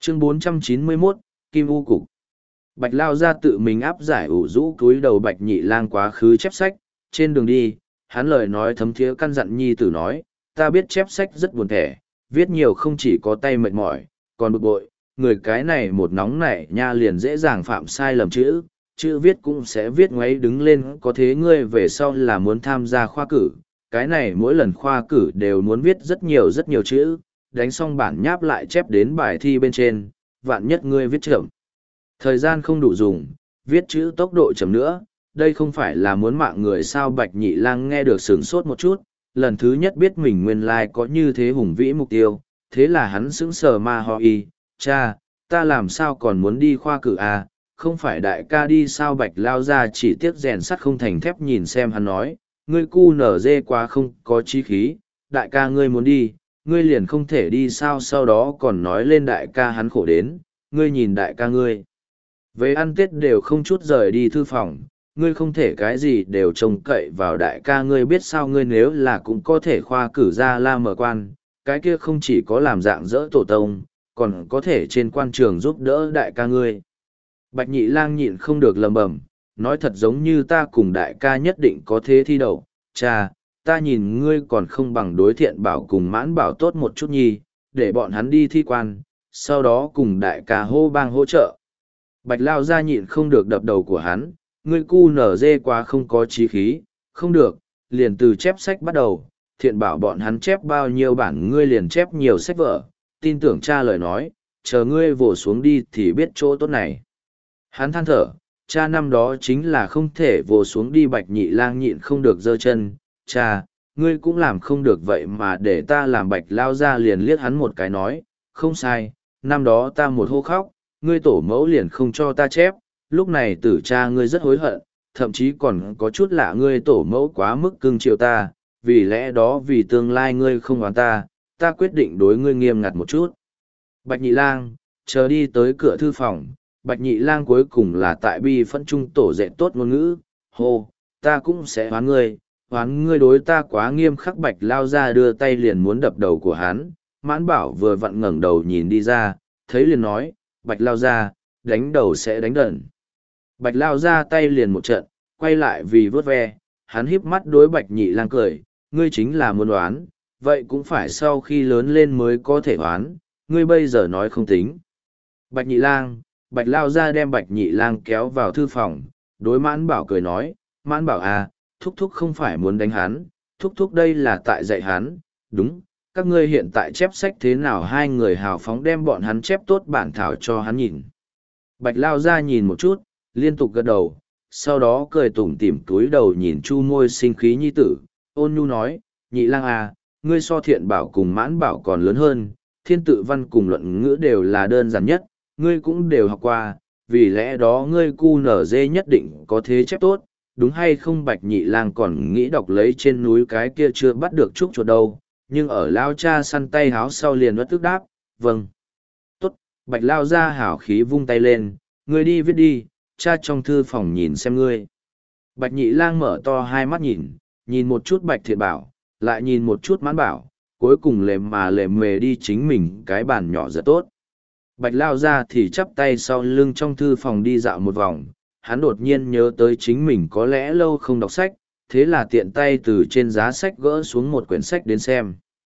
Chương 491, Kim U Cục. Bạch Lao ra tự mình áp giải ủ rũ cúi đầu Bạch Nhị Lang quá khứ chép sách, trên đường đi, hắn lời nói thấm thiế căn dặn nhi tử nói, ta biết chép sách rất buồn thẻ, viết nhiều không chỉ có tay mệt mỏi, còn bực bội, người cái này một nóng nảy nha liền dễ dàng phạm sai lầm chữ, chữ viết cũng sẽ viết ngoáy đứng lên, có thế ngươi về sau là muốn tham gia khoa cử, cái này mỗi lần khoa cử đều muốn viết rất nhiều chữ, đánh xong bản nháp lại chép đến bài thi bên trên, vạn nhất ngươi viết chậm. Thời gian không đủ dùng, viết chữ tốc độ chậm nữa, đây không phải là muốn mạng người sao. Bạch Nhị Lang nghe được sửng sốt một chút, lần thứ nhất biết mình nguyên lai có như thế hùng vĩ mục tiêu, thế là hắn sững sờ ma ho y, cha, ta làm sao còn muốn đi khoa cử à, không phải đại ca đi sao. Bạch Lao ra chỉ tiếc rèn sắt không thành thép nhìn xem hắn nói, ngươi cu nở dê quá không có chí khí, đại ca ngươi muốn đi, ngươi liền không thể đi sao. Sau đó còn nói lên đại ca hắn khổ đến, ngươi nhìn đại ca ngươi. Về ăn Tết đều không chút rời đi thư phòng, ngươi không thể cái gì đều trông cậy vào đại ca ngươi biết sao. Ngươi nếu là cũng có thể khoa cử ra la mở quan, cái kia không chỉ có làm dạng dỡ tổ tông, còn có thể trên quan trường giúp đỡ đại ca ngươi. Bạch Nhị Lang nhịn không được lầm bầm, nói thật giống như ta cùng đại ca nhất định có thế thi đậu, cha, ta nhìn ngươi còn không bằng đối Thiện Bảo cùng Mãn Bảo tốt một chút nhi, để bọn hắn đi thi quan, sau đó cùng đại ca hô bang hỗ trợ. Bạch Lao ra nhịn không được đập đầu của hắn, ngươi cu nở dê quá không có chí khí, không được, liền từ chép sách bắt đầu, Thiện Bảo bọn hắn chép bao nhiêu bản ngươi liền chép nhiều sách vở, tin tưởng cha lời nói, chờ ngươi vồ xuống đi thì biết chỗ tốt này. Hắn than thở, cha năm đó chính là không thể vồ xuống đi. Bạch Nhị Lang nhịn không được giơ chân, cha, ngươi cũng làm không được vậy mà để ta làm. Bạch Lao ra liền liếc hắn một cái nói, không sai, năm đó ta một hô khóc, ngươi tổ mẫu liền không cho ta chép, lúc này tử cha ngươi rất hối hận, thậm chí còn có chút lạ ngươi tổ mẫu quá mức cưng chiều ta, vì lẽ đó vì tương lai ngươi không oán ta, ta quyết định đối ngươi nghiêm ngặt một chút. Bạch Nhị Lang, chờ đi tới cửa thư phòng, Bạch Nhị Lang cuối cùng là tại bi phẫn trung tổ dạy tốt ngôn ngữ, hô, ta cũng sẽ hoán ngươi đối ta quá nghiêm khắc. Bạch Lao ra đưa tay liền muốn đập đầu của hắn, Mãn Bảo vừa vặn ngẩng đầu nhìn đi ra, thấy liền nói, Bạch Lao ra, đánh đầu sẽ đánh đần. Bạch Lao ra tay liền một trận, quay lại vì vớt ve, hắn híp mắt đối Bạch Nhị Lang cười, ngươi chính là muốn oán, vậy cũng phải sau khi lớn lên mới có thể oán, ngươi bây giờ nói không tính. Bạch Nhị Lang, Bạch Lao ra đem Bạch Nhị Lang kéo vào thư phòng, đối Mãn Bảo cười nói, Mãn Bảo à, thúc thúc không phải muốn đánh hắn, thúc thúc đây là tại dạy hắn, đúng, các ngươi hiện tại chép sách thế nào. Hai người hào phóng đem bọn hắn chép tốt bản thảo cho hắn nhìn. Bạch Lao ra nhìn một chút, liên tục gật đầu, sau đó cười tủm tỉm túi đầu nhìn Chu Môi sinh khí nhi tử, ôn nhu nói, Nhị Lang à, ngươi so Thiện Bảo cùng Mãn Bảo còn lớn hơn, thiên tự văn cùng luận ngữ đều là đơn giản nhất, ngươi cũng đều học qua, vì lẽ đó ngươi cu nở dê nhất định có thế chép tốt, đúng hay không. Bạch Nhị Lang còn nghĩ đọc lấy trên núi cái kia chưa bắt được trúc chuột đâu, nhưng ở Lao cha săn tay háo sau liền bất tức đáp, vâng. Tốt, Bạch Lao ra hảo khí vung tay lên, ngươi đi viết đi, cha trong thư phòng nhìn xem ngươi. Bạch Nhị Lang mở to hai mắt nhìn một chút Bạch Thiện Bảo, lại nhìn một chút Mãn Bảo, cuối cùng lề mề đi chính mình cái bàn nhỏ rất tốt. Bạch Lao ra thì chắp tay sau lưng trong thư phòng đi dạo một vòng, hắn đột nhiên nhớ tới chính mình có lẽ lâu không đọc sách, thế là tiện tay từ trên giá sách gỡ xuống một quyển sách đến xem.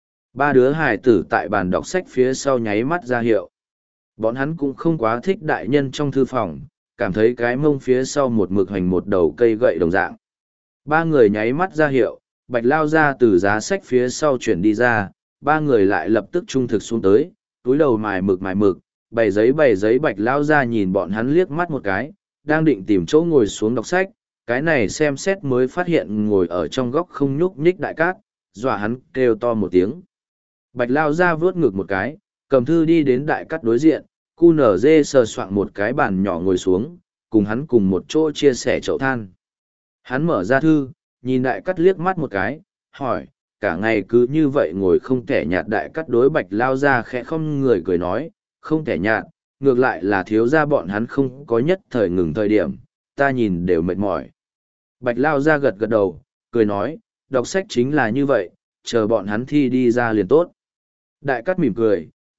Ba đứa hài tử tại bàn đọc sách phía sau nháy mắt ra hiệu. Bọn hắn cũng không quá thích đại nhân trong thư phòng, cảm thấy cái mông phía sau một mực hoành một đầu cây gậy đồng dạng. Ba người nháy mắt ra hiệu, Bạch Lao ra từ giá sách phía sau chuyển đi ra, ba người lại lập tức trung thực xuống tới, túi đầu mài mực, bày giấy. Bạch Lao ra nhìn bọn hắn liếc mắt một cái, đang định tìm chỗ ngồi xuống đọc sách, cái này xem xét mới phát hiện ngồi ở trong góc không nhúc nhích Đại Cát, dọa hắn kêu to một tiếng. Bạch Lao ra vớt ngực một cái, cầm thư đi đến Đại Cát đối diện, cu nở dê sờ soạng một cái bàn nhỏ ngồi xuống, cùng hắn cùng một chỗ chia sẻ chậu than. Hắn mở ra thư, nhìn Đại Cát liếc mắt một cái, hỏi, cả ngày cứ như vậy ngồi không thể nhạt. Đại Cát đối Bạch Lao ra khẽ không người cười nói, không thể nhạt, ngược lại là thiếu gia bọn hắn không có nhất thời ngừng thời điểm, ta nhìn đều mệt mỏi. Bạch Lao ra gật gật đầu, cười nói, đọc sách chính là như vậy, chờ bọn hắn thi đi ra liền tốt. Đại Cát mỉm cười,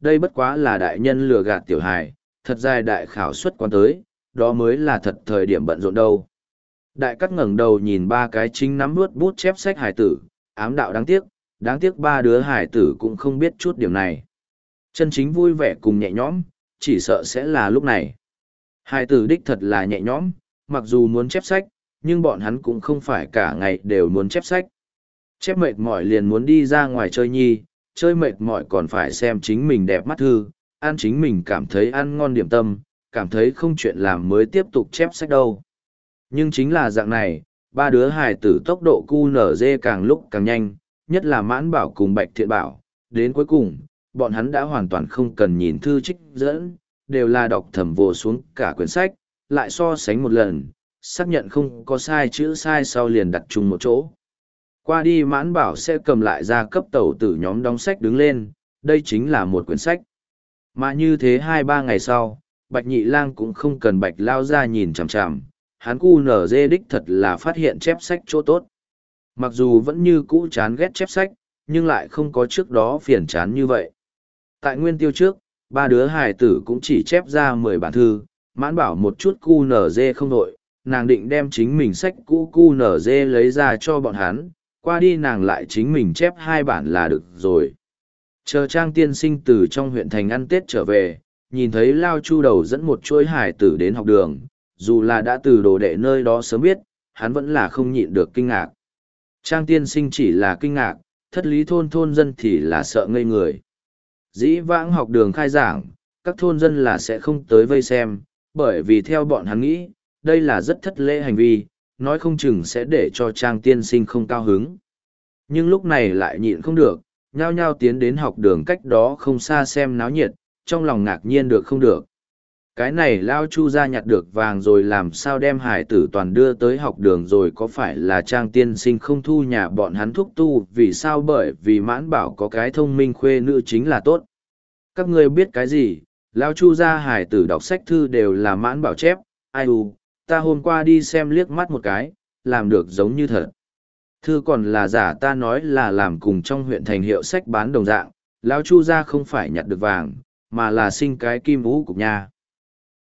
đây bất quá là đại nhân lừa gạt tiểu hài, thật dài đại khảo suất quan tới, đó mới là thật thời điểm bận rộn đâu. Đại cắt ngẩng đầu nhìn ba cái chính nắm nuốt bút chép sách hài tử, ám đạo đáng tiếc ba đứa hài tử cũng không biết chút điểm này. Chân chính vui vẻ cùng nhẹ nhõm, chỉ sợ sẽ là lúc này. Hài tử đích thật là nhẹ nhõm, mặc dù muốn chép sách, nhưng bọn hắn cũng không phải cả ngày đều muốn chép sách. Chép mệt mỏi liền muốn đi ra ngoài chơi nhi, chơi mệt mỏi còn phải xem chính mình đẹp mắt thư, ăn chính mình cảm thấy ăn ngon điểm tâm, cảm thấy không chuyện làm mới tiếp tục chép sách đâu. Nhưng chính là dạng này, ba đứa hài tử tốc độ QNZ càng lúc càng nhanh, nhất là Mãn Bảo cùng Bạch Thiện Bảo, đến cuối cùng, bọn hắn đã hoàn toàn không cần nhìn thư trích dẫn, đều là đọc thầm vồ xuống cả quyển sách, lại so sánh một lần, xác nhận không có sai chữ sai sau liền đặt chung một chỗ. Qua đi Mãn Bảo sẽ cầm lại ra cấp tẩu tử nhóm đóng sách đứng lên, đây chính là một quyển sách. Mà như thế 2-3 ngày sau, Bạch Nhị Lang cũng không cần Bạch Lao ra nhìn chằm chằm, hắn QNZ đích thật là phát hiện chép sách chỗ tốt. Mặc dù vẫn như cũ chán ghét chép sách, nhưng lại không có trước đó phiền chán như vậy. Tại nguyên tiêu trước, ba đứa hài tử cũng chỉ chép ra 10 bản thư, Mãn Bảo một chút QNZ không đội, nàng định đem chính mình sách cũ QNZ lấy ra cho bọn hắn, qua đi nàng lại chính mình chép 2 bản là được rồi. Chờ Trang tiên sinh từ trong huyện thành ăn Tết trở về, nhìn thấy Lao Chu Đầu dẫn một chuỗi hài tử đến học đường, dù là đã từ đồ đệ nơi đó sớm biết, hắn vẫn là không nhịn được kinh ngạc. Trang tiên sinh chỉ là kinh ngạc, thất lý thôn dân thì là sợ ngây người. Dĩ vãng học đường khai giảng, các thôn dân là sẽ không tới vây xem, bởi vì theo bọn hắn nghĩ, đây là rất thất lễ hành vi, nói không chừng sẽ để cho Trang tiên sinh không cao hứng. Nhưng lúc này lại nhịn không được, nhao nhao tiến đến học đường cách đó không xa xem náo nhiệt, trong lòng ngạc nhiên được không được. Cái này Lao Chu ra nhặt được vàng rồi làm sao đem hải tử toàn đưa tới học đường rồi, có phải là Trang tiên sinh không thu nhà bọn hắn thúc tu, vì sao? Bởi vì Mãn Bảo có cái thông minh khuê nữ chính là tốt. Các ngươi biết cái gì? Lao Chu ra hải tử đọc sách thư đều là Mãn Bảo chép, ai u, ta hôm qua đi xem liếc mắt một cái, làm được giống như thật. Thư còn là giả, ta nói là làm cùng trong huyện thành hiệu sách bán đồng dạng, Lao Chu ra không phải nhặt được vàng, mà là sinh cái kim vũ cục nha.